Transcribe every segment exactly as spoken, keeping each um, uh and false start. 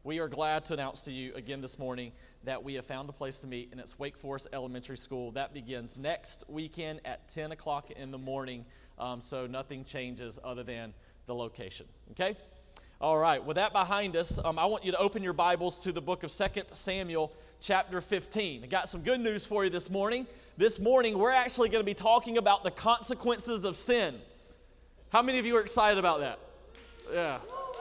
We are glad to announce to you again this morning that we have found a place to meet, and it's Wake Forest Elementary School. That begins next weekend at ten o'clock in the morning, um, so nothing changes other than the location, okay? All right, with that behind us, um, I want you to open your Bibles to the book of Second Samuel chapter fifteen. I got some good news for you this morning. This morning, we're actually going to be talking about the consequences of sin. How many of you are excited about that? Yeah.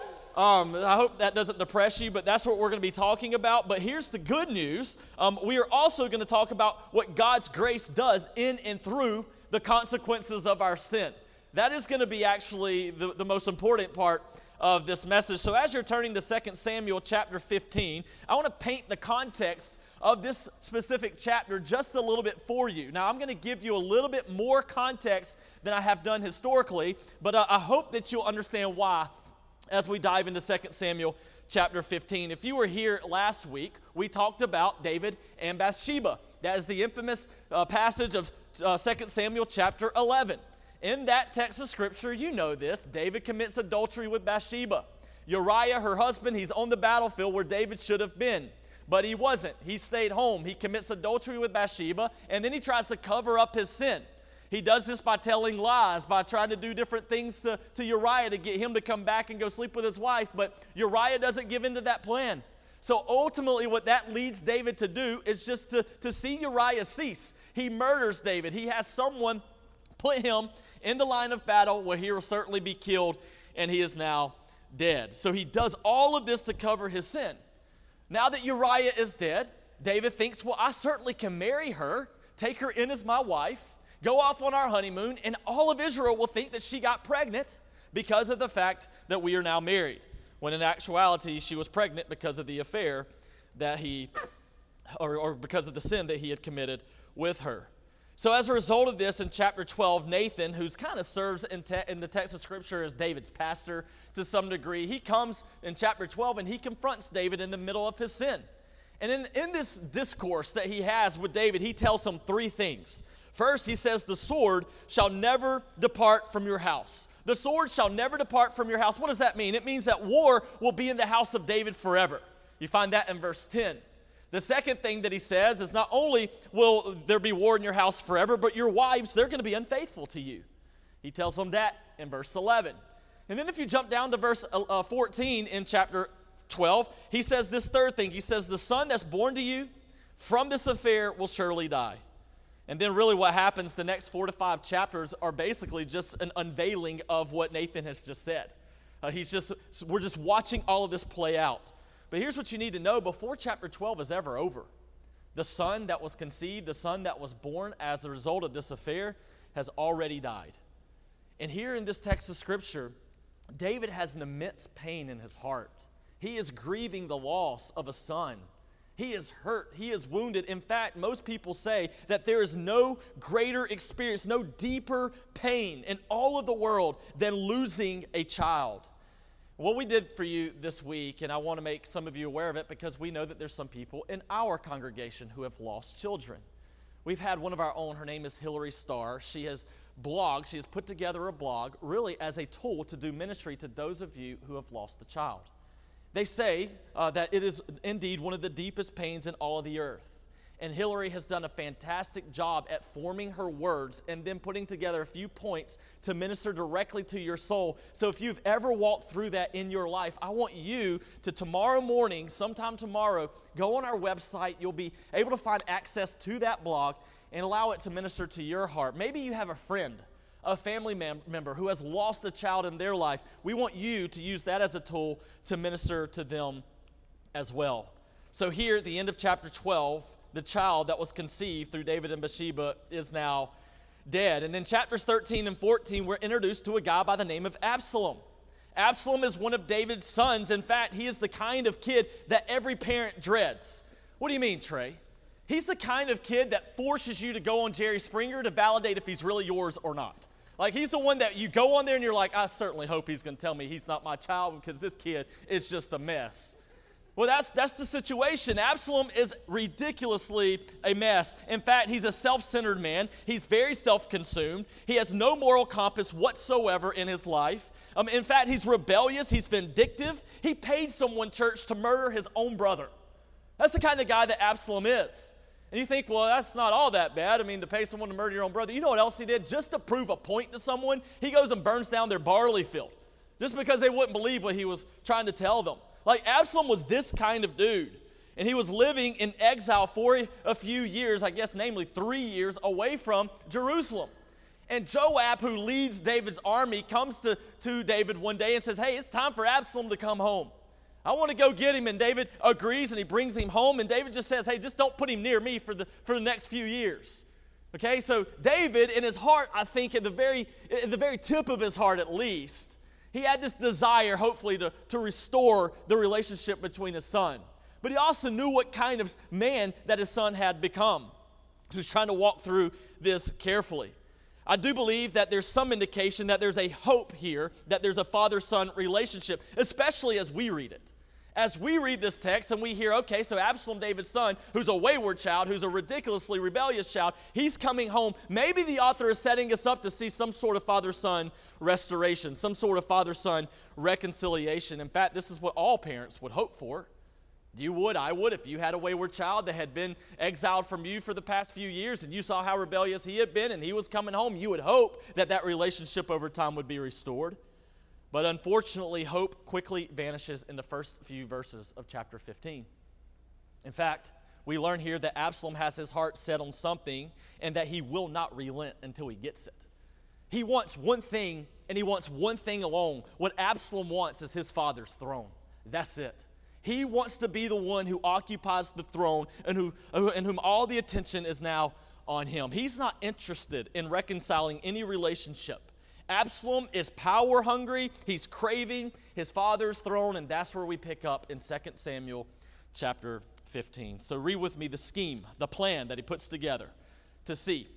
Um, I hope that doesn't depress you, but that's what we're going to be talking about. But here's the good news. Um, we are also going to talk about what God's grace does in and through the consequences of our sin. That is going to be actually the, the most important part of this message. So as you're turning to Second Samuel chapter fifteen, I want to paint the context of this specific chapter just a little bit for you. Now, I'm going to give you a little bit more context than I have done historically, but uh, I hope that you'll understand why as we dive into Second Samuel chapter fifteen. If you were here last week, we talked about David and Bathsheba. That is the infamous uh, passage of uh, Second Samuel chapter eleven. In that text of Scripture, you know this, David commits adultery with Bathsheba. Uriah, her husband, he's on the battlefield where David should have been, but he wasn't. He stayed home. He commits adultery with Bathsheba, and then he tries to cover up his sin. He does this by telling lies, by trying to do different things to, to Uriah to get him to come back and go sleep with his wife, but Uriah doesn't give in to that plan. So ultimately what that leads David to do is just to, to see Uriah cease. He murders David. He has someone put him in the line of battle where he will certainly be killed, and he is now dead. So he does all of this to cover his sin. Now that Uriah is dead, David thinks, well, I certainly can marry her, take her in as my wife, go off on our honeymoon, and all of Israel will think that she got pregnant because of the fact that we are now married, when in actuality she was pregnant because of the affair that he, or, or because of the sin that he had committed with her. So as a result of this, in chapter twelve, Nathan, who's kind of serves in, te- in the text of Scripture as David's pastor to some degree, he comes in chapter twelve and he confronts David in the middle of his sin. And in, in this discourse that he has with David, he tells him three things. First, he says, the sword shall never depart from your house. The sword shall never depart from your house. What does that mean? It means that war will be in the house of David forever. You find that in verse ten. The second thing that he says is not only will there be war in your house forever, but your wives, they're going to be unfaithful to you. He tells them that in verse eleven. And then if you jump down to verse uh, fourteen in chapter twelve, he says this third thing. He says, the son that's born to you from this affair will surely die. And then really what happens, the next four to five chapters are basically just an unveiling of what Nathan has just said. Uh, he's just, we're just watching all of this play out. But here's what you need to know before chapter twelve is ever over. The son that was conceived, the son that was born as a result of this affair has already died. And here in this text of Scripture, David has an immense pain in his heart. He is grieving the loss of a son. He is hurt. He is wounded. In fact, most people say that there is no greater experience, no deeper pain in all of the world than losing a child. What we did for you this week, and I want to make some of you aware of it because we know that there's some people in our congregation who have lost children. We've had one of our own. Her name is Hillary Starr. She has blogged. She has put together a blog really as a tool to do ministry to those of you who have lost a child. They say uh, that it is indeed one of the deepest pains in all of the earth. And Hillary has done a fantastic job at forming her words and then putting together a few points to minister directly to your soul. So if you've ever walked through that in your life, I want you to tomorrow morning, sometime tomorrow, go on our website. You'll be able to find access to that blog and allow it to minister to your heart. Maybe you have a friend, a family mem- member who has lost a child in their life. We want you to use that as a tool to minister to them as well. So here at the end of chapter twelve, the child that was conceived through David and Bathsheba is now dead. And in chapters thirteen and fourteen, we're introduced to a guy by the name of Absalom. Absalom is one of David's sons. In fact, he is the kind of kid that every parent dreads. What do you mean, Trey? He's the kind of kid that forces you to go on Jerry Springer to validate if he's really yours or not. Like, he's the one that you go on there and you're like, I certainly hope he's going to tell me he's not my child because this kid is just a mess. Well, that's that's the situation. Absalom is ridiculously a mess. In fact, he's a self-centered man. He's very self-consumed. He has no moral compass whatsoever in his life. Um, in fact, he's rebellious. He's vindictive. He paid someone, church, to murder his own brother. That's the kind of guy that Absalom is. And you think, well, that's not all that bad. I mean, to pay someone to murder your own brother. You know what else he did? Just to prove a point to someone, he goes and burns down their barley field. Just because they wouldn't believe what he was trying to tell them. Like, Absalom was this kind of dude. And he was living in exile for a few years, I guess namely three years, away from Jerusalem. And Joab, who leads David's army, comes to, to David one day and says, hey, it's time for Absalom to come home. I want to go get him. And David agrees, and he brings him home. And David just says, hey, just don't put him near me for the, for the next few years. Okay, so David, in his heart, I think at the very, at the very tip of his heart at least, he had this desire, hopefully, to, to restore the relationship between his son. But he also knew what kind of man that his son had become. So he's trying to walk through this carefully. I do believe that there's some indication that there's a hope here, that there's a father-son relationship, especially as we read it. As we read this text and we hear, okay, so Absalom, David's son, who's a wayward child, who's a ridiculously rebellious child, he's coming home. Maybe the author is setting us up to see some sort of father-son restoration, some sort of father-son reconciliation. In fact, this is what all parents would hope for. You would, I would, if you had a wayward child that had been exiled from you for the past few years and you saw how rebellious he had been and he was coming home, you would hope that that relationship over time would be restored. But unfortunately, hope quickly vanishes in the first few verses of chapter fifteen. In fact, we learn here that Absalom has his heart set on something and that he will not relent until he gets it. He wants one thing, and he wants one thing alone. What Absalom wants is his father's throne. That's it. He wants to be the one who occupies the throne and who, and whom all the attention is now on him. He's not interested in reconciling any relationship. Absalom is power hungry. He's craving his father's throne, and that's where we pick up in Second Samuel chapter fifteen. So read with me the scheme, the plan that he puts together to see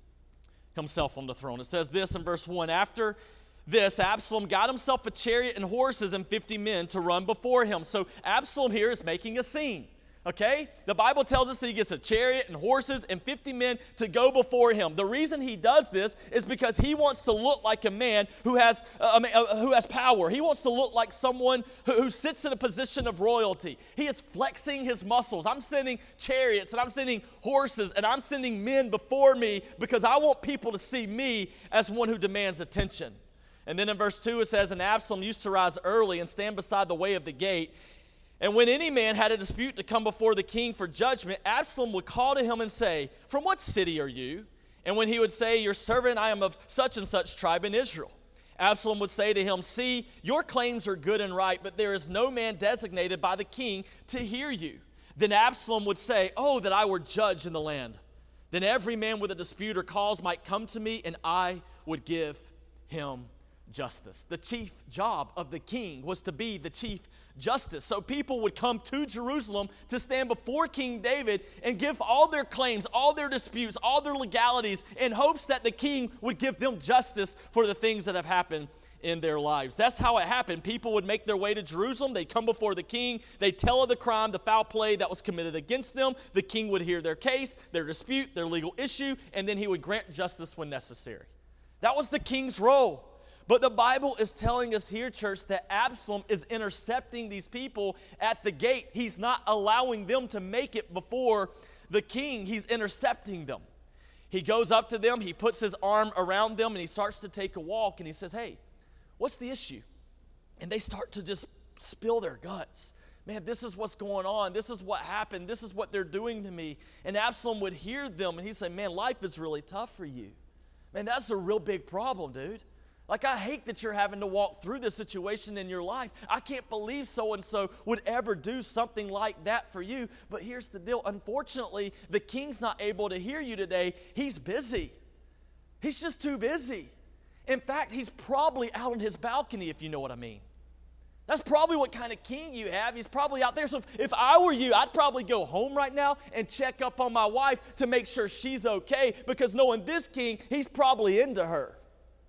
himself on the throne. It says this in verse one, after this, Absalom got himself a chariot and horses and fifty men to run before him. So Absalom here is making a scene. Okay? The Bible tells us that he gets a chariot and horses and fifty men to go before him. The reason he does this is because he wants to look like a man who has uh, uh, who has power. He wants to look like someone who, who sits in a position of royalty. He is flexing his muscles. I'm sending chariots and I'm sending horses and I'm sending men before me because I want people to see me as one who demands attention. And then in verse two it says, and Absalom used to rise early and stand beside the way of the gate. And when any man had a dispute to come before the king for judgment, Absalom would call to him and say, from what city are you? And when he would say, your servant, I am of such and such tribe in Israel. Absalom would say to him, see, your claims are good and right, but there is no man designated by the king to hear you. Then Absalom would say, oh, that I were judge in the land. Then every man with a dispute or cause might come to me, and I would give him justice. The chief job of the king was to be the chief justice. So people would come to Jerusalem to stand before King David and give all their claims, all their disputes, all their legalities in hopes that the king would give them justice for the things that have happened in their lives. That's how it happened. People would make their way to Jerusalem. They'd come before the king. They'd tell of the crime, the foul play that was committed against them. The king would hear their case, their dispute, their legal issue, and then he would grant justice when necessary. That was the king's role. But the Bible is telling us here, church, that Absalom is intercepting these people at the gate. He's not allowing them to make it before the king. He's intercepting them. He goes up to them, he puts his arm around them, and he starts to take a walk, and he says, hey, what's the issue? And they start to just spill their guts. Man, this is what's going on. This is what happened. This is what they're doing to me. And Absalom would hear them, and he'd say, man, life is really tough for you. Man, that's a real big problem, dude. Like, I hate that you're having to walk through this situation in your life. I can't believe so-and-so would ever do something like that for you. But here's the deal. Unfortunately, the king's not able to hear you today. He's busy. He's just too busy. In fact, he's probably out on his balcony, if you know what I mean. That's probably what kind of king you have. He's probably out there. So if, if I were you, I'd probably go home right now and check up on my wife to make sure she's okay, because knowing this king, he's probably into her.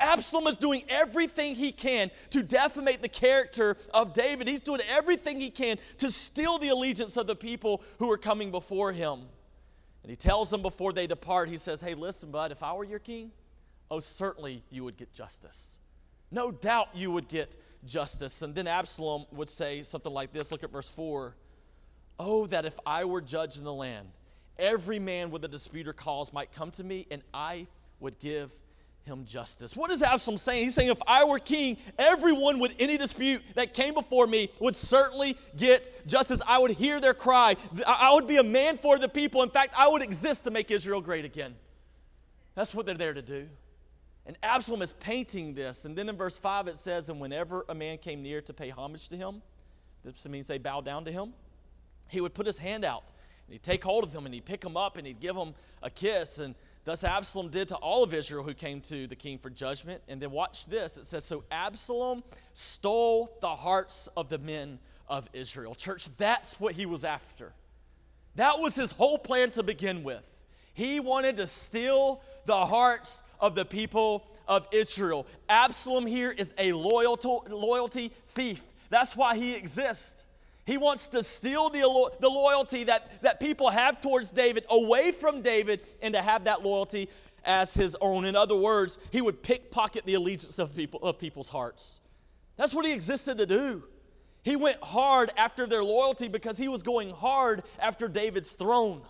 Absalom is doing everything he can to defamate the character of David. He's doing everything he can to steal the allegiance of the people who are coming before him. And he tells them before they depart, he says, hey, listen, bud, if I were your king, oh, certainly you would get justice. No doubt you would get justice. And then Absalom would say something like this. Look at verse four. Oh, that if I were judge in the land, every man with a dispute or cause might come to me, and I would give him justice. What is Absalom saying? He's saying, if I were king, everyone with any dispute that came before me would certainly get justice. I would hear their cry. I would be a man for the people. In fact, I would exist to make Israel great again. That's what they're there to do. And Absalom is painting this. And then in verse five it says, and whenever a man came near to pay homage to him, this means they bow down to him, he would put his hand out, and he'd take hold of him, and he'd pick him up, and he'd give him a kiss. And thus Absalom did to all of Israel who came to the king for judgment. And then watch this. It says, so Absalom stole the hearts of the men of Israel. Church, that's what he was after. That was his whole plan to begin with. He wanted to steal the hearts of the people of Israel. Absalom here is a loyalty, loyalty thief. That's why he exists. He wants to steal the, the loyalty that, that people have towards David away from David and to have that loyalty as his own. In other words, he would pickpocket the allegiance of people of people's hearts. That's what he existed to do. He went hard after their loyalty because he was going hard after David's throne.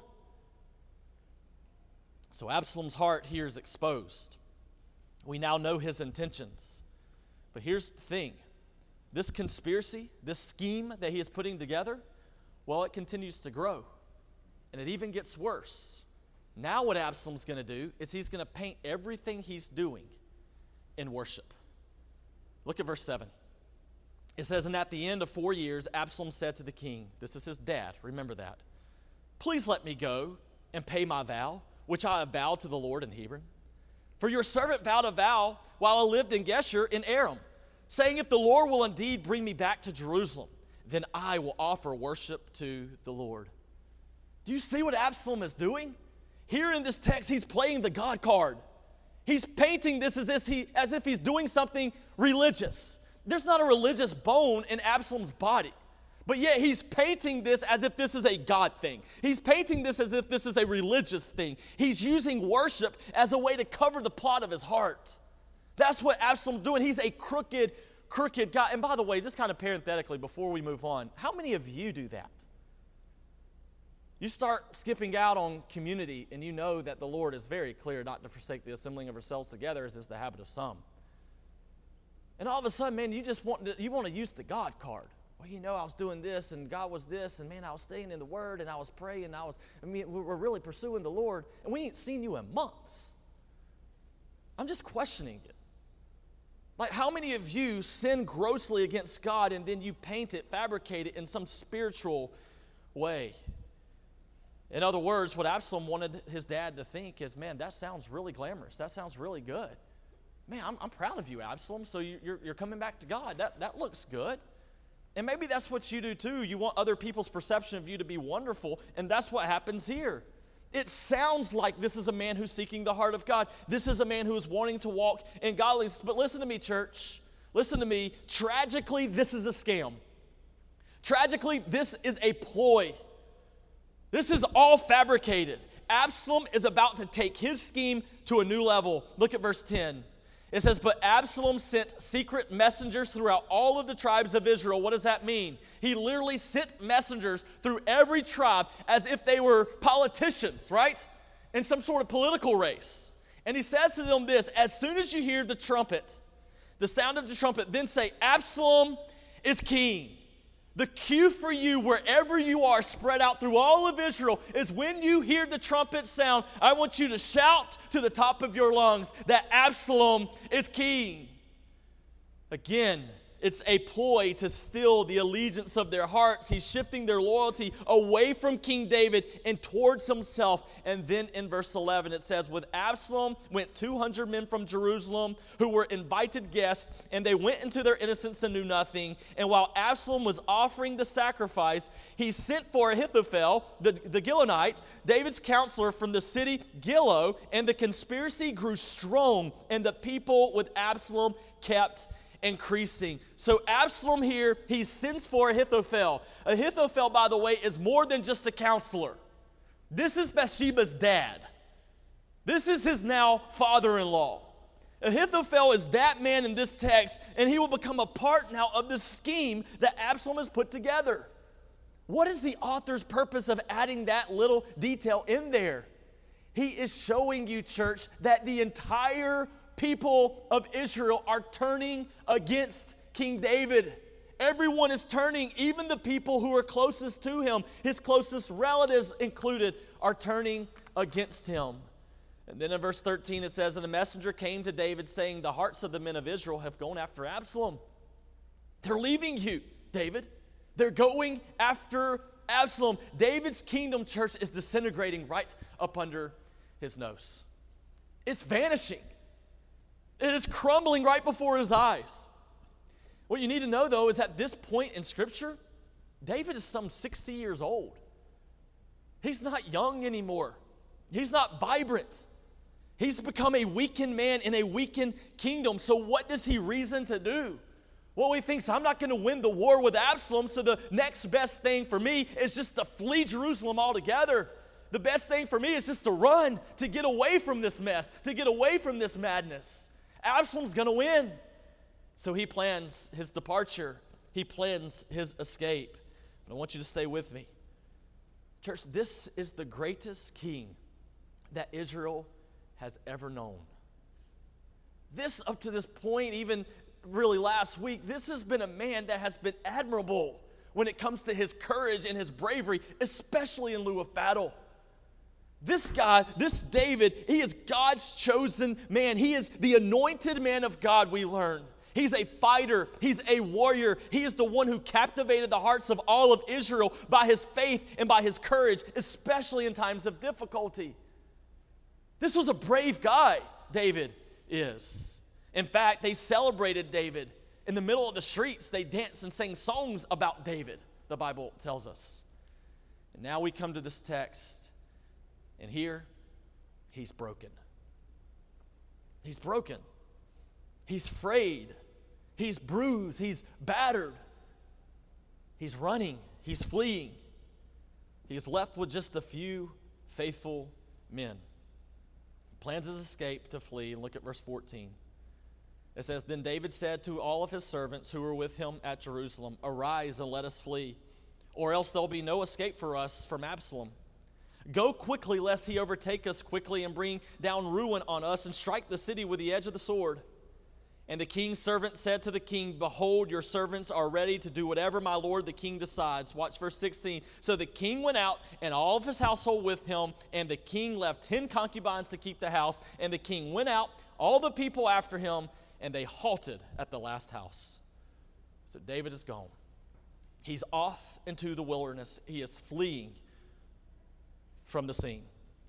So Absalom's heart here is exposed. We now know his intentions. But here's the thing. This conspiracy, this scheme that he is putting together, well, it continues to grow. And it even gets worse. Now what Absalom's going to do is he's going to paint everything he's doing in worship. Look at verse seven. It says, and at the end of four years, Absalom said to the king, this is his dad, remember that, please let me go and pay my vow, which I have vowed to the Lord in Hebron. For your servant vowed a vow while I lived in Geshur in Aram, saying, if the Lord will indeed bring me back to Jerusalem, then I will offer worship to the Lord. Do you see what Absalom is doing? Here in this text, he's playing the God card. He's painting this as if, he, as if he's doing something religious. There's not a religious bone in Absalom's body. But yet he's painting this as if this is a God thing. He's painting this as if this is a religious thing. He's using worship as a way to cover the plot of his heart. That's what Absalom's doing. He's a crooked, crooked guy. And by the way, just kind of parenthetically before we move on, how many of you do that? You start skipping out on community and you know that the Lord is very clear not to forsake the assembling of ourselves together, as is the habit of some. And all of a sudden, man, you just want to, you want to use the God card. Well, you know, I was doing this, and God was this, and man, I was staying in the Word, and I was praying, and I was, I mean, we were really pursuing the Lord, and we ain't seen you in months. I'm just questioning it. Like, how many of you sin grossly against God, and then you paint it, fabricate it in some spiritual way? In other words, what Absalom wanted his dad to think is, man, that sounds really glamorous. That sounds really good. Man, I'm, I'm proud of you, Absalom, so you, you're, you're coming back to God. That, that looks good. And maybe that's what you do too. You want other people's perception of you to be wonderful, and that's what happens here. It sounds like this is a man who's seeking the heart of God. This is a man who is wanting to walk in godliness. But listen to me, church. Listen to me. Tragically, this is a scam. Tragically, this is a ploy. This is all fabricated. Absalom is about to take his scheme to a new level. Look at verse ten. It says, but Absalom sent secret messengers throughout all of the tribes of Israel. What does that mean? He literally sent messengers through every tribe as if they were politicians, right? In some sort of political race. And he says to them this, as soon as you hear the trumpet, the sound of the trumpet, then say, Absalom is king. The cue for you, wherever you are, spread out through all of Israel, is when you hear the trumpet sound, I want you to shout to the top of your lungs that Absalom is king. Again, It's a ploy to steal the allegiance of their hearts. He's shifting their loyalty away from King David and towards himself. And then in verse eleven it says, with Absalom went two hundred men from Jerusalem who were invited guests, and they went into their innocence and knew nothing. And while Absalom was offering the sacrifice, he sent for Ahithophel, the, the Gilonite, David's counselor from the city Gilo, and the conspiracy grew strong, and the people with Absalom kept increasing. So Absalom here, he sends for Ahithophel. Ahithophel, by the way, is more than just a counselor. This is Bathsheba's dad. This is his now father-in-law. Ahithophel is that man in this text, and he will become a part now of the scheme that Absalom has put together. What is the author's purpose of adding that little detail in there? He is showing you, church, that the entire people of Israel are turning against King David. Everyone is turning, even the people who are closest to him, his closest relatives included, are turning against him. And then in verse thirteen it says, and a messenger came to David saying, the hearts of the men of Israel have gone after Absalom. They're leaving you, David. They're going after Absalom. David's kingdom, church, is disintegrating right up under his nose. It's vanishing. It is crumbling right before his eyes. What you need to know, though, is at this point in Scripture, David is some sixty years old. He's not young anymore. He's not vibrant. He's become a weakened man in a weakened kingdom. So what does he reason to do? Well, he thinks, I'm not going to win the war with Absalom, so the next best thing for me is just to flee Jerusalem altogether. The best thing for me is just to run, to get away from this mess, to get away from this madness. Absalom's going to win. So he plans his departure. He plans his escape. But I want you to stay with me. Church, this is the greatest king that Israel has ever known. This, up to this point, even really last week, this has been a man that has been admirable when it comes to his courage and his bravery, especially in lieu of battle. This guy, this David, he is God's chosen man. He is the anointed man of God, we learn. He's a fighter. He's a warrior. He is the one who captivated the hearts of all of Israel by his faith and by his courage, especially in times of difficulty. This was a brave guy, David is. In fact, they celebrated David. In the middle of the streets, they danced and sang songs about David, the Bible tells us. And now we come to this text. And here, he's broken. He's broken. He's frayed. He's bruised. He's battered. He's running. He's fleeing. He's left with just a few faithful men. He plans his escape to flee. And look at verse fourteen. It says, then David said to all of his servants who were with him at Jerusalem, arise and let us flee, or else there'll be no escape for us from Absalom. Go quickly, lest he overtake us quickly and bring down ruin on us and strike the city with the edge of the sword. And the king's servant said to the king, behold, your servants are ready to do whatever my lord the king decides. Watch verse sixteen. So the king went out and all of his household with him, and the king left ten concubines to keep the house. And the king went out, all the people after him, and they halted at the last house. So David is gone. He's off into the wilderness. He is fleeing from the scene.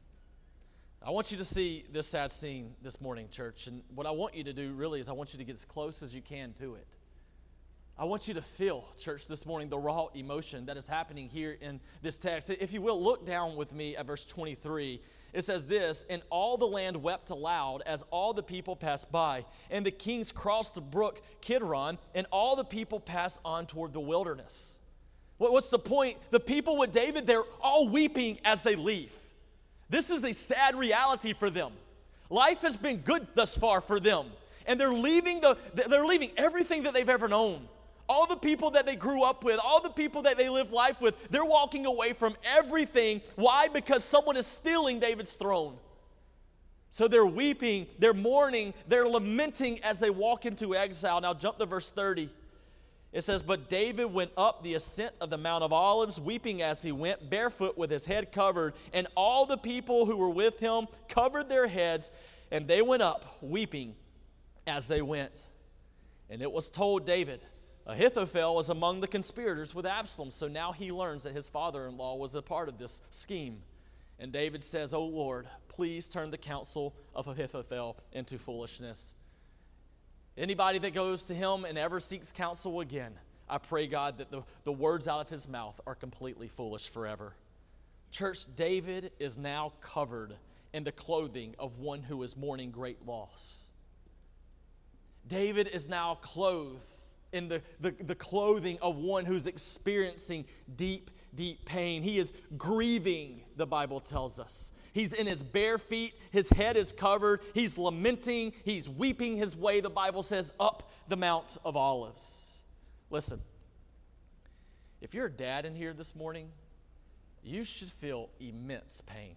I want you to see this sad scene this morning, church. And what I want you to do really is I want you to get as close as you can to it. I want you to feel, church, this morning, the raw emotion that is happening here in this text. If you will, look down with me at verse twenty-three. It says this, and all the land wept aloud as all the people passed by. And the kings crossed the brook Kidron, and all the people passed on toward the wilderness. What's the point? The people with David, they're all weeping as they leave. This is a sad reality for them. Life has been good thus far for them. And they're leaving the they're leaving everything that they've ever known. All the people that they grew up with, all the people that they live life with, they're walking away from everything. Why? Because someone is stealing David's throne. So they're weeping, they're mourning, they're lamenting as they walk into exile. Now jump to verse thirty. It says, but David went up the ascent of the Mount of Olives, weeping as he went, barefoot with his head covered. And all the people who were with him covered their heads, and they went up weeping as they went. And it was told David Ahithophel was among the conspirators with Absalom, so now he learns that his father-in-law was a part of this scheme. And David says, "O Lord, please turn the counsel of Ahithophel into foolishness." Anybody that goes to him and ever seeks counsel again, I pray, God, that the, the words out of his mouth are completely foolish forever. Church, David is now covered in the clothing of one who is mourning great loss. David is now clothed in the, the, the clothing of one who's experiencing deep, deep pain. He is grieving, the Bible tells us. He's in his bare feet. His head is covered. He's lamenting. He's weeping his way, the Bible says, up the Mount of Olives. Listen, if you're a dad in here this morning, you should feel immense pain.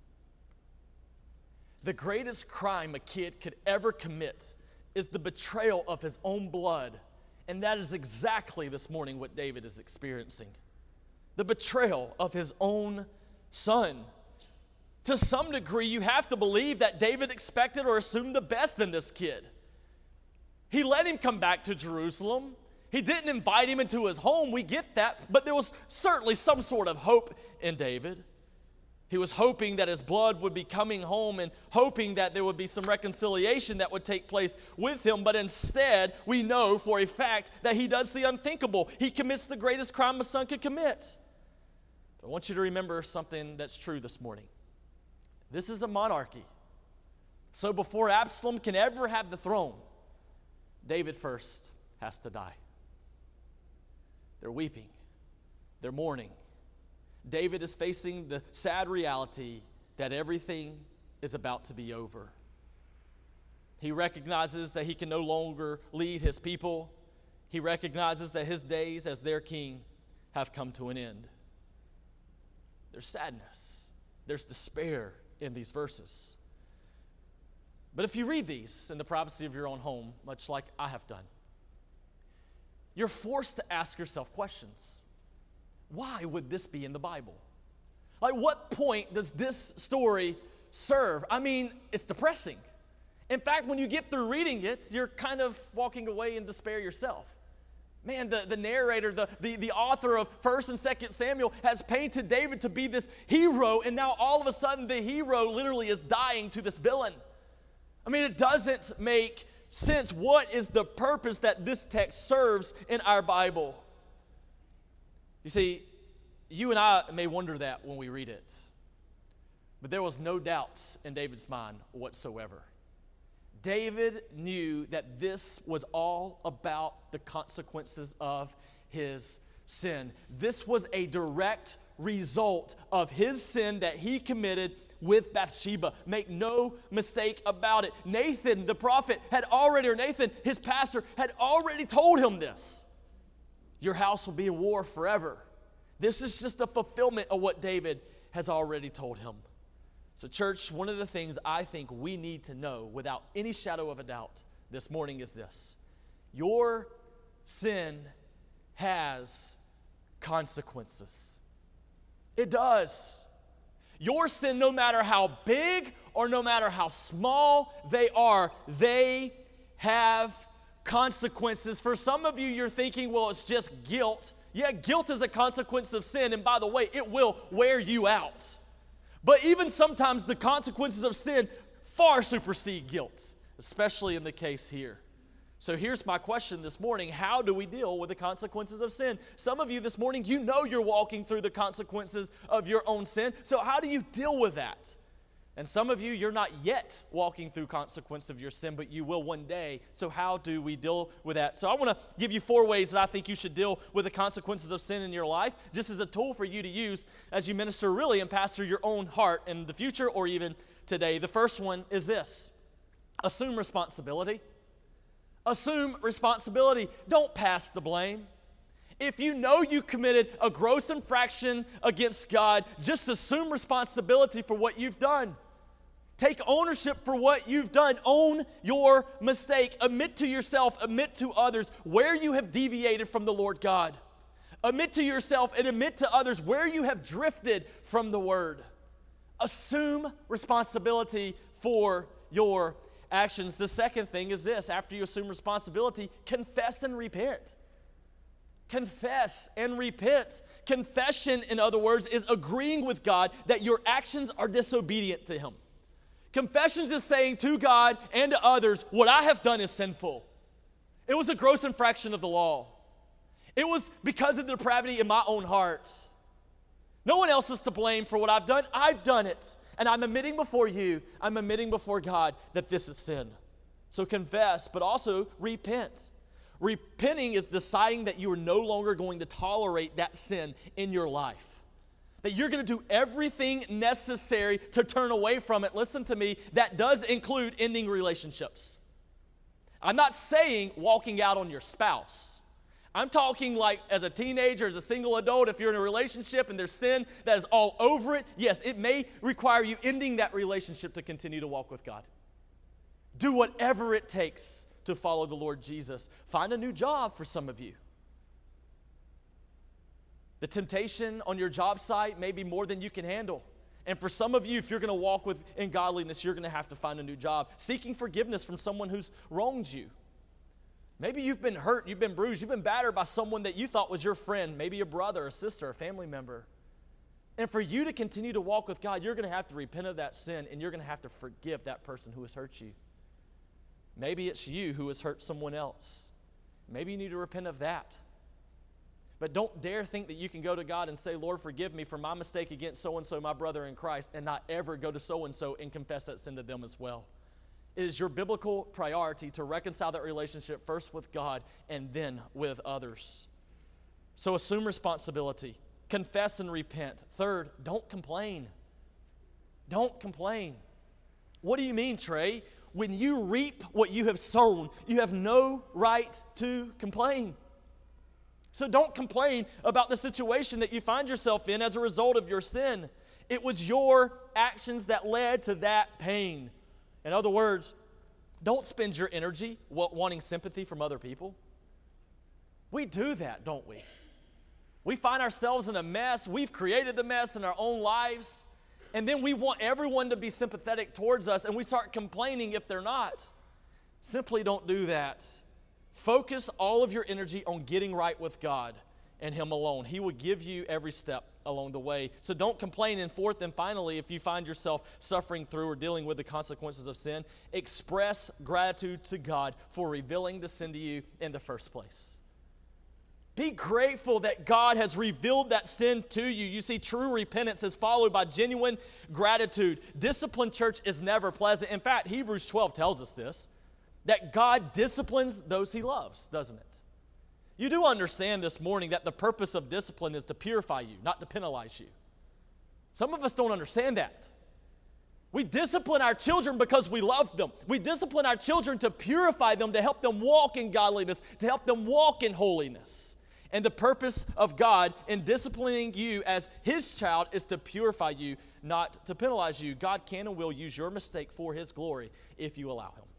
The greatest crime a kid could ever commit is the betrayal of his own blood. And that is exactly this morning what David is experiencing. The betrayal of his own son. To some degree, you have to believe that David expected or assumed the best in this kid. He let him come back to Jerusalem. He didn't invite him into his home. We get that. But there was certainly some sort of hope in David. He was hoping that his blood would be coming home and hoping that there would be some reconciliation that would take place with him. But instead, we know for a fact that he does the unthinkable. He commits the greatest crime a son could commit. I want you to remember something that's true this morning. This is a monarchy. So before Absalom can ever have the throne, David first has to die. They're weeping. They're mourning. David is facing the sad reality that everything is about to be over. He recognizes that he can no longer lead his people. He recognizes that his days as their king have come to an end. There's sadness. There's despair in these verses. But if you read these in the privacy of your own home, much like I have done, you're forced to ask yourself questions. Why would this be in the Bible? Like, what point does this story serve? I mean, it's depressing. In fact, when you get through reading it, you're kind of walking away in despair yourself. Man, the, the narrator, the, the, the author of First and Second Samuel has painted David to be this hero, and now all of a sudden the hero literally is dying to this villain. I mean, it doesn't make sense. What is the purpose that this text serves in our Bible? You see, you and I may wonder that when we read it, but there was no doubt in David's mind whatsoever. David knew that this was all about the consequences of his sin. This was a direct result of his sin that he committed with Bathsheba. Make no mistake about it. Nathan, the prophet, had already, or Nathan, his pastor, had already told him this. Your house will be a war forever. This is just a fulfillment of what David has already told him. So, church, one of the things I think we need to know without any shadow of a doubt this morning is this. Your sin has consequences. It does. Your sin, no matter how big or no matter how small they are, they have consequences. For some of you, you're thinking, well, it's just guilt. Yeah, guilt is a consequence of sin, and by the way, it will wear you out. But even sometimes the consequences of sin far supersede guilt, especially in the case here. So here's my question this morning. How do we deal with the consequences of sin? Some of you this morning, you know you're walking through the consequences of your own sin. So how do you deal with that? And some of you, you're not yet walking through consequence of your sin, but you will one day. So how do we deal with that? So I want to give you four ways that I think you should deal with the consequences of sin in your life, just as a tool for you to use as you minister really and pastor your own heart in the future or even today. The first one is this: assume responsibility. Assume responsibility. Don't pass the blame. If you know you committed a gross infraction against God, just assume responsibility for what you've done. Take ownership for what you've done. Own your mistake. Admit to yourself, admit to others where you have deviated from the Lord God. Admit to yourself and admit to others where you have drifted from the Word. Assume responsibility for your actions. The second thing is this: after you assume responsibility, confess and repent. confess and repent. Confession, in other words, is agreeing with God that your actions are disobedient to Him. Confession is saying to God and to others, what I have done is sinful. It was a gross infraction of the law. It was because of the depravity in my own heart. No one else is to blame for what I've done. I've done it. And I'm admitting before you, I'm admitting before God that this is sin. So confess, but also repent. Repenting is deciding that you are no longer going to tolerate that sin in your life. That you're going to do everything necessary to turn away from it. Listen to me, that does include ending relationships. I'm not saying walking out on your spouse. I'm talking like as a teenager, as a single adult, if you're in a relationship and there's sin that is all over it, yes, it may require you ending that relationship to continue to walk with God. Do whatever it takes to follow the Lord Jesus. Find a new job for some of you. The temptation on your job site may be more than you can handle. And for some of you, if you're going to walk with in godliness, you're going to have to find a new job. Seeking forgiveness from someone who's wronged you. Maybe you've been hurt, you've been bruised, you've been battered by someone that you thought was your friend, maybe a brother, a sister, a family member. And for you to continue to walk with God, you're going to have to repent of that sin, and you're going to have to forgive that person who has hurt you. Maybe it's you who has hurt someone else. Maybe you need to repent of that. But don't dare think that you can go to God and say, Lord, forgive me for my mistake against so-and-so, my brother in Christ, and not ever go to so-and-so and confess that sin to them as well. It is your biblical priority to reconcile that relationship first with God and then with others. So assume responsibility. Confess and repent. Third, don't complain. Don't complain. What do you mean, Trey? When you reap what you have sown, you have no right to complain. So don't complain about the situation that you find yourself in as a result of your sin. It was your actions that led to that pain. In other words, don't spend your energy wanting sympathy from other people. We do that, don't we? We find ourselves in a mess. We've created the mess in our own lives. And then we want everyone to be sympathetic towards us, and we start complaining if they're not. Simply don't do that. Focus all of your energy on getting right with God and Him alone. He will give you every step along the way. So don't complain. And fourth and finally, if you find yourself suffering through or dealing with the consequences of sin, express gratitude to God for revealing the sin to you in the first place. Be grateful that God has revealed that sin to you. You see, true repentance is followed by genuine gratitude. Disciplined, church, is never pleasant. In fact, Hebrews twelve tells us this, that God disciplines those He loves, doesn't it? You do understand this morning that the purpose of discipline is to purify you, not to penalize you. Some of us don't understand that. We discipline our children because we love them. We discipline our children to purify them, to help them walk in godliness, to help them walk in holiness. And the purpose of God in disciplining you as His child is to purify you, not to penalize you. God can and will use your mistake for His glory if you allow Him.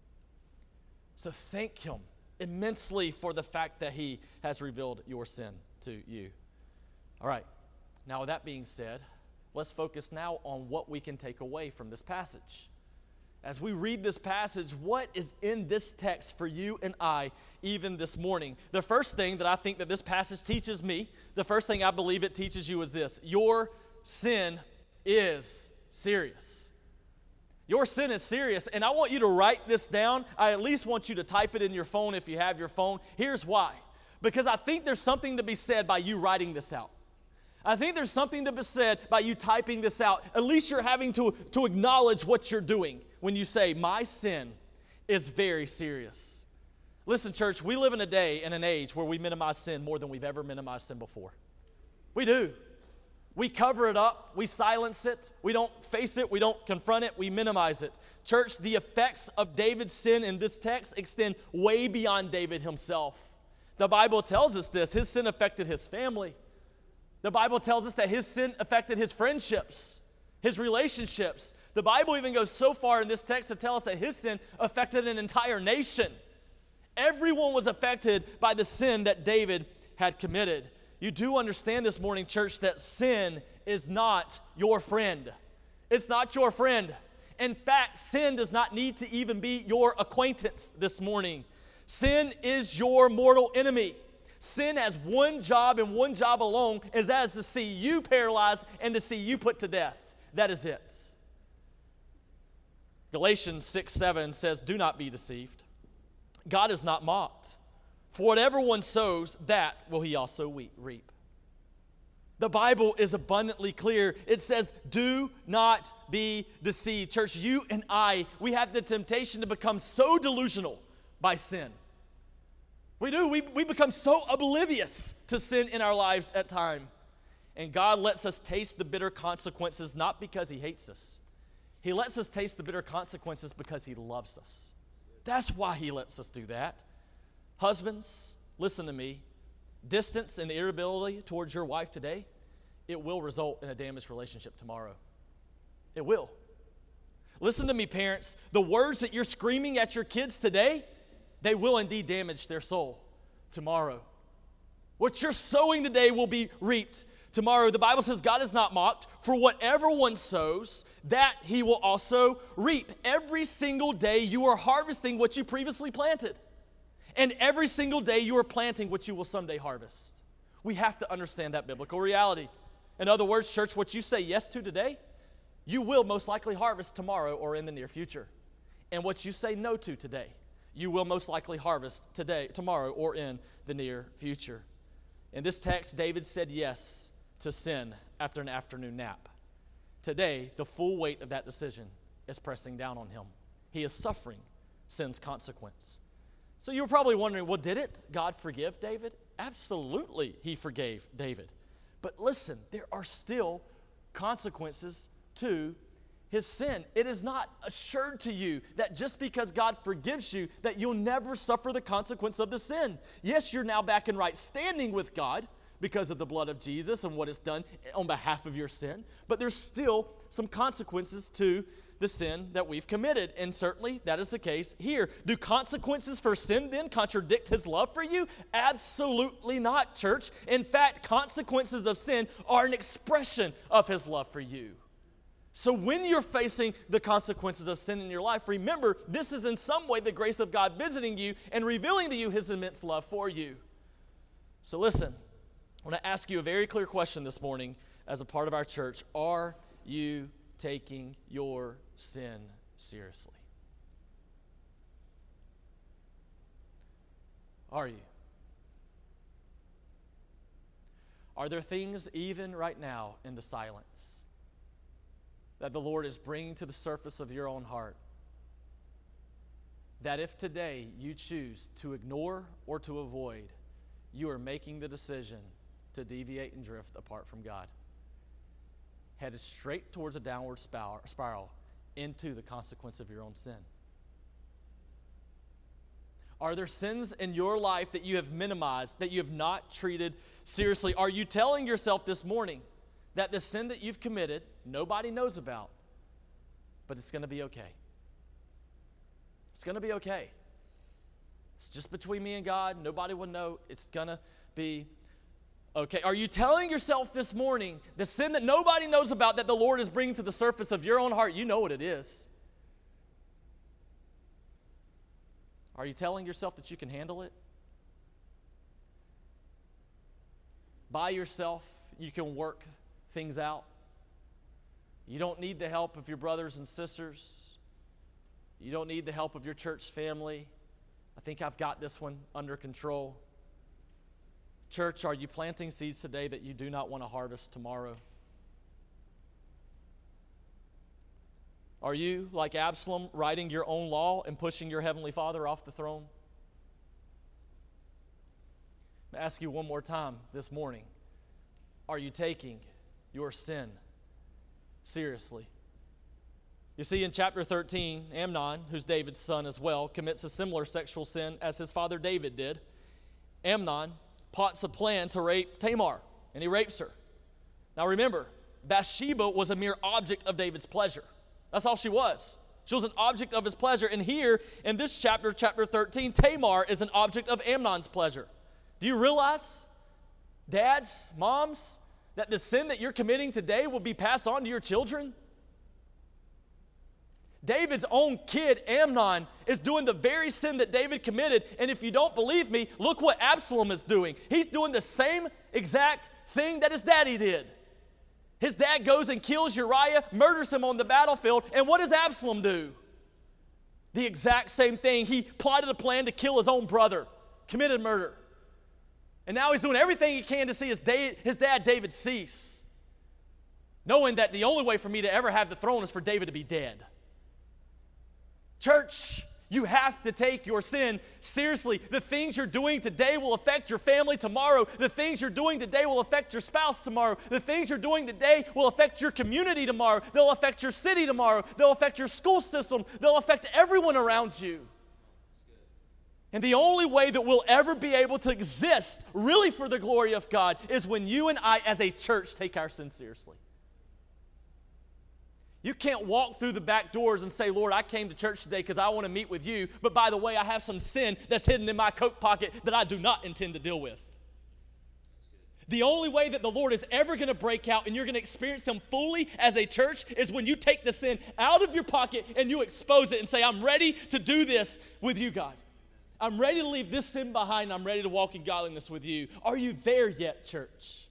So thank Him immensely for the fact that He has revealed your sin to you. All right, now with that being said, let's focus now on what we can take away from this passage. As we read this passage, what is in this text for you and I even this morning? The first thing that I think that this passage teaches me, the first thing I believe it teaches you is this: your sin is serious. Your sin is serious, and I want you to write this down. I at least want you to type it in your phone if you have your phone. Here's why. Because I think there's something to be said by you writing this out. I think there's something to be said by you typing this out. At least you're having to, to acknowledge what you're doing when you say, my sin is very serious. Listen, church, we live in a day and an age where we minimize sin more than we've ever minimized sin before. We do. We cover it up. We silence it. We don't face it. We don't confront it. We minimize it. Church, the effects of David's sin in this text extend way beyond David himself. The Bible tells us this. His sin affected his family. The Bible tells us that his sin affected his friendships, his relationships. The Bible even goes so far in this text to tell us that his sin affected an entire nation. Everyone was affected by the sin that David had committed. You do understand this morning, church, that sin is not your friend. It's not your friend. In fact, sin does not need to even be your acquaintance this morning. Sin is your mortal enemy. Sin has one job and one job alone, and that is to see you paralyzed and to see you put to death. That is it. Galatians six seven says, do not be deceived. God is not mocked. For whatever one sows, that will he also reap. The Bible is abundantly clear. It says, do not be deceived. Church, you and I, we have the temptation to become so delusional by sin. We do. We, we become so oblivious to sin in our lives at times. And God lets us taste the bitter consequences not because he hates us. He lets us taste the bitter consequences because he loves us. That's why he lets us do that. Husbands, listen to me. Distance and irritability towards your wife today, it will result in a damaged relationship tomorrow. It will. Listen to me, parents. The words that you're screaming at your kids today, they will indeed damage their soul tomorrow. What you're sowing today will be reaped tomorrow. The Bible says God is not mocked. For whatever one sows, that he will also reap. Every single day you are harvesting what you previously planted. And every single day you are planting what you will someday harvest. We have to understand that biblical reality. In other words, church, what you say yes to today, you will most likely harvest tomorrow or in the near future. And what you say no to today, you will most likely harvest today, tomorrow, or in the near future. In this text, David said yes to sin after an afternoon nap. Today, the full weight of that decision is pressing down on him. He is suffering sin's consequence. So you were probably wondering, well, did it God forgive David? Absolutely, he forgave David. But listen, there are still consequences to his sin. It is not assured to you that just because God forgives you, that you'll never suffer the consequence of the sin. Yes, you're now back in right standing with God because of the blood of Jesus and what it's done on behalf of your sin. But there's still some consequences to the sin that we've committed. And certainly that is the case here. Do consequences for sin then contradict his love for you? Absolutely not, church. In fact, consequences of sin are an expression of his love for you. So when you're facing the consequences of sin in your life, remember, this is in some way the grace of God visiting you and revealing to you his immense love for you. So listen, I want to ask you a very clear question this morning as a part of our church. Are you taking your sin seriously? Are you? Are there things even right now in the silence that the Lord is bringing to the surface of your own heart, that if today you choose to ignore or to avoid, you are making the decision to deviate and drift apart from God, headed straight towards a downward spiral into the consequence of your own sin? Are there sins in your life that you have minimized, that you have not treated seriously? Are you telling yourself this morning that the sin that you've committed, nobody knows about, but it's going to be okay? It's going to be okay. It's just between me and God. Nobody will know. It's going to be okay. Are you telling yourself this morning the sin that nobody knows about that the Lord is bringing to the surface of your own heart, you know what it is? Are you telling yourself that you can handle it? By yourself, you can work things out. You don't need the help of your brothers and sisters. You don't need the help of your church family. I think I've got this one under control. Church, are you planting seeds today that you do not want to harvest tomorrow? Are you, like Absalom, writing your own law and pushing your heavenly Father off the throne? I'm going to ask you one more time this morning. Are you taking your sin seriously? You see, in chapter thirteen, Amnon, who's David's son as well, commits a similar sexual sin as his father David did. Amnon plots a plan to rape Tamar, and he rapes her. Now remember, Bathsheba was a mere object of David's pleasure. That's all she was. She was an object of his pleasure. And here, in this chapter, chapter thirteen, Tamar is an object of Amnon's pleasure. Do you realize, dads, moms, that the sin that you're committing today will be passed on to your children? David's own kid, Amnon, is doing the very sin that David committed. And if you don't believe me, look what Absalom is doing. He's doing the same exact thing that his daddy did. His dad goes and kills Uriah, murders him on the battlefield. And what does Absalom do? The exact same thing. He plotted a plan to kill his own brother, committed murder. And now he's doing everything he can to see his, da- his dad, David, cease, knowing that the only way for me to ever have the throne is for David to be dead. Church, you have to take your sin seriously. The things you're doing today will affect your family tomorrow. The things you're doing today will affect your spouse tomorrow. The things you're doing today will affect your community tomorrow. They'll affect your city tomorrow. They'll affect your school system. They'll affect everyone around you. And the only way that we'll ever be able to exist really for the glory of God is when you and I as a church take our sin seriously. You can't walk through the back doors and say, Lord, I came to church today because I want to meet with you, but by the way, I have some sin that's hidden in my coat pocket that I do not intend to deal with. The only way that the Lord is ever going to break out and you're going to experience Him fully as a church is when you take the sin out of your pocket and you expose it and say, I'm ready to do this with you, God. I'm ready to leave this sin behind. I'm ready to walk in godliness with you. Are you there yet, church?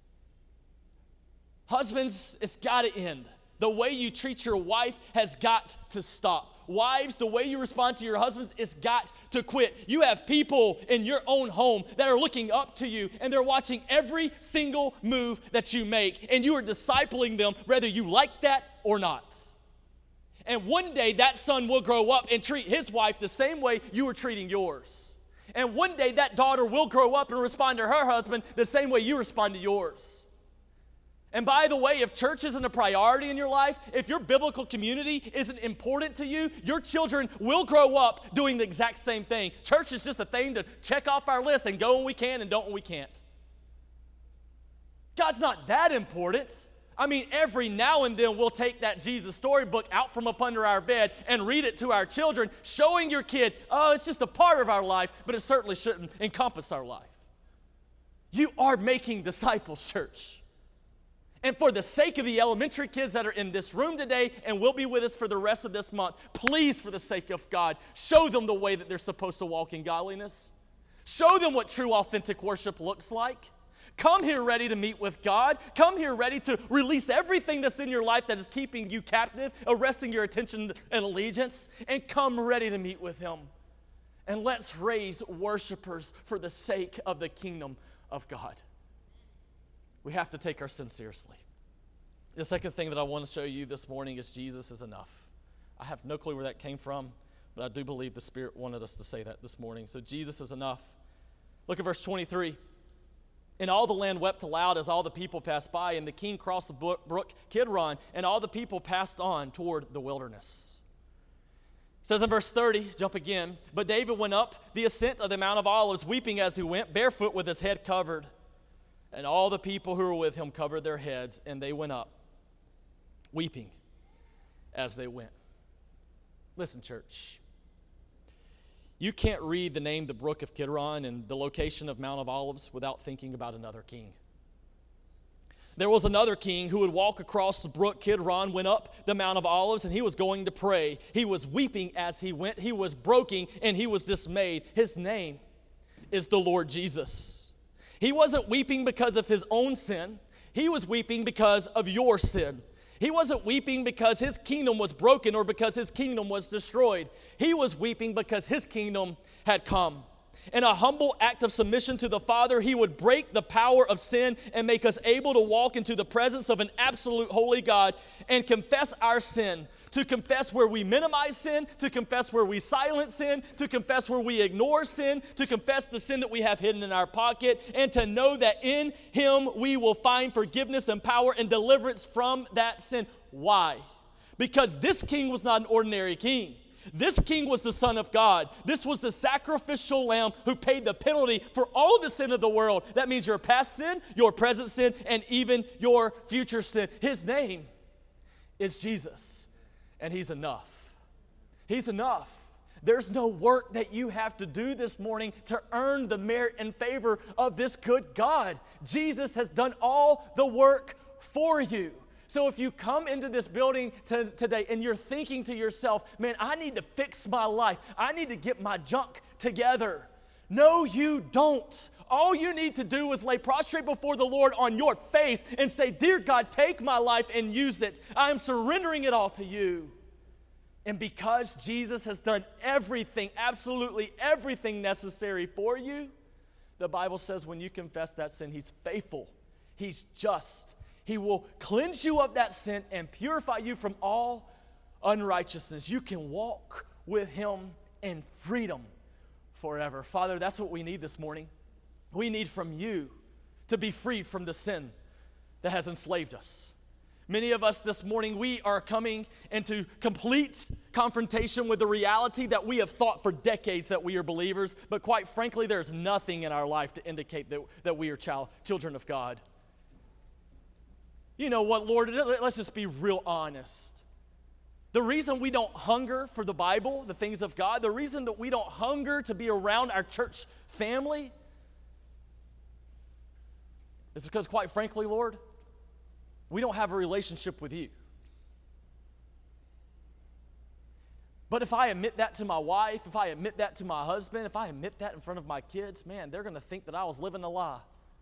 Husbands, it's got to end. The way you treat your wife has got to stop. Wives, the way you respond to your husbands, it's got to quit. You have people in your own home that are looking up to you, and they're watching every single move that you make, and you are discipling them whether you like that or not. And one day that son will grow up and treat his wife the same way you are treating yours. And one day that daughter will grow up and respond to her husband the same way you respond to yours. And by the way, if church isn't a priority in your life, if your biblical community isn't important to you, your children will grow up doing the exact same thing. Church is just a thing to check off our list and go when we can and don't when we can't. God's not that important. I mean, every now and then we'll take that Jesus storybook out from up under our bed and read it to our children, showing your kid, oh, it's just a part of our life, but it certainly shouldn't encompass our life. You are making disciples, church. And for the sake of the elementary kids that are in this room today and will be with us for the rest of this month, please, for the sake of God, show them the way that they're supposed to walk in godliness. Show them what true, authentic worship looks like. Come here ready to meet with God. Come here ready to release everything that's in your life that is keeping you captive, arresting your attention and allegiance, and come ready to meet with Him. And let's raise worshipers for the sake of the kingdom of God. We have to take our sin seriously. The second thing that I want to show you this morning is Jesus is enough. I have no clue where that came from, but I do believe the Spirit wanted us to say that this morning. So Jesus is enough. Look at verse twenty-three. And all the land wept aloud as all the people passed by, and the king crossed the brook Kidron, and all the people passed on toward the wilderness. It says in verse thirty, jump again, but David went up the ascent of the Mount of Olives, weeping as he went, barefoot with his head covered. And all the people who were with him covered their heads, and they went up, weeping as they went. Listen, church. You can't read the name, the brook of Kidron, and the location of Mount of Olives without thinking about another king. There was another king who would walk across the brook Kidron, went up the Mount of Olives, and he was going to pray. He was weeping as he went. He was broken, and he was dismayed. His name is the Lord Jesus. He wasn't weeping because of his own sin. He was weeping because of your sin. He wasn't weeping because his kingdom was broken or because his kingdom was destroyed. He was weeping because his kingdom had come. In a humble act of submission to the Father, he would break the power of sin and make us able to walk into the presence of an absolute holy God and confess our sin. To confess where we minimize sin, to confess where we silence sin, to confess where we ignore sin, to confess the sin that we have hidden in our pocket, and to know that in Him we will find forgiveness and power and deliverance from that sin. Why? Because this king was not an ordinary king. This king was the Son of God. This was the sacrificial lamb who paid the penalty for all of the sin of the world. That means your past sin, your present sin, and even your future sin. His name is Jesus. And He's enough. He's enough. There's no work that you have to do this morning to earn the merit and favor of this good God. Jesus has done all the work for you. So if you come into this building to, today and you're thinking to yourself, man, I need to fix my life. I need to get my junk together. No, you don't. All you need to do is lay prostrate before the Lord on your face and say, dear God, take my life and use it. I am surrendering it all to you. And because Jesus has done everything, absolutely everything necessary for you, the Bible says when you confess that sin, he's faithful, he's just. He will cleanse you of that sin and purify you from all unrighteousness. You can walk with him in freedom forever. Father, that's what we need this morning. We need from you to be freed from the sin that has enslaved us. Many of us this morning, we are coming into complete confrontation with the reality that we have thought for decades that we are believers, but quite frankly, there's nothing in our life to indicate that, that we are child, children of God. You know what, Lord, let's just be real honest. The reason we don't hunger for the Bible, the things of God, the reason that we don't hunger to be around our church family is because, quite frankly, Lord, we don't have a relationship with you. But if I admit that to my wife, if I admit that to my husband, if I admit that in front of my kids, man, they're going to think that I was living a lie.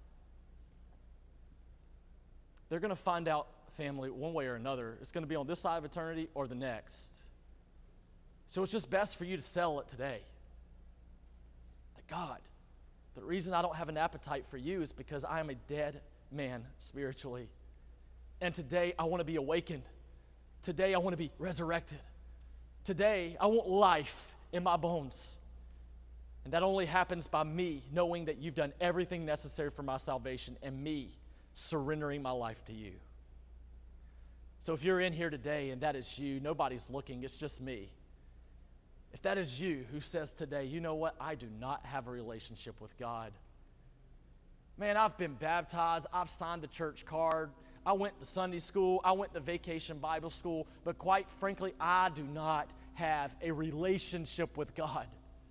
They're going to find out, family, one way or another. It's going to be on this side of eternity or the next. So it's just best for you to settle it today. That God, the reason I don't have an appetite for you is because I am a dead man spiritually. And today I want to be awakened. Today I want to be resurrected. Today I want life in my bones. And that only happens by me knowing that you've done everything necessary for my salvation and me surrendering my life to you. So if you're in here today and that is you, nobody's looking, it's just me. If that is you who says today, you know what, I do not have a relationship with God. Man, I've been baptized, I've signed the church card, I went to Sunday school, I went to vacation Bible school, but quite frankly, I do not have a relationship with God.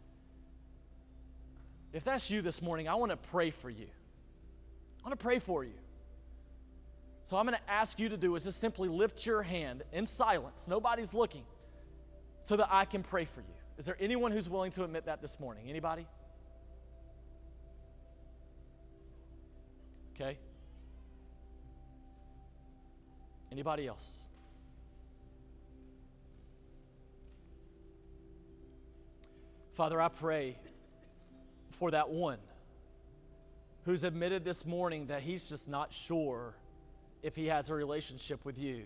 If that's you this morning, I want to pray for you. I want to pray for you. So I'm going to ask you to do is just simply lift your hand in silence. Nobody's looking, so that I can pray for you. Is there anyone who's willing to admit that this morning? Anybody? Okay. Anybody else? Father, I pray for that one who's admitted this morning that he's just not sure if he has a relationship with you.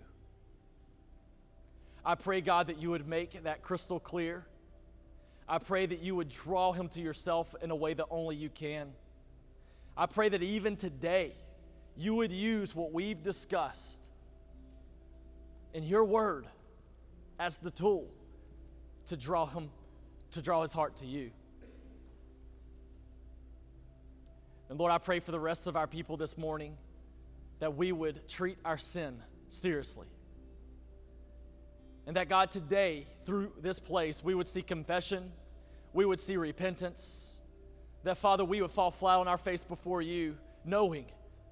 I pray, God, that you would make that crystal clear. I pray that you would draw him to yourself in a way that only you can. I pray that even today, you would use what we've discussed in your word as the tool to draw him, to draw his heart to you. And Lord, I pray for the rest of our people this morning that we would treat our sin seriously. And that, God, today, through this place, we would see confession, we would see repentance, that, Father, we would fall flat on our face before you, knowing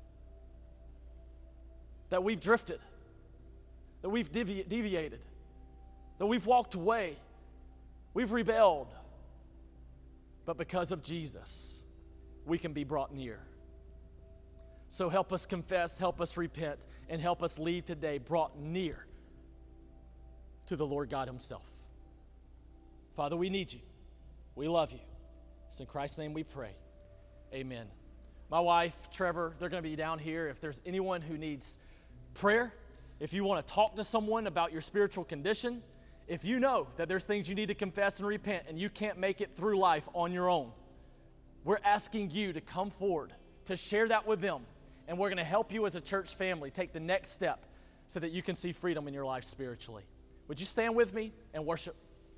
that we've drifted, that we've devi- deviated, that we've walked away, we've rebelled. But because of Jesus, we can be brought near. So help us confess, help us repent, and help us lead today brought near to the Lord God himself. Father, we need you. We love you. It's in Christ's name we pray. Amen. My wife, Trevor, they're going to be down here. If there's anyone who needs prayer, if you want to talk to someone about your spiritual condition, if you know that there's things you need to confess and repent and you can't make it through life on your own, we're asking you to come forward to share that with them. And we're going to help you as a church family take the next step so that you can see freedom in your life spiritually. Would you stand with me and worship?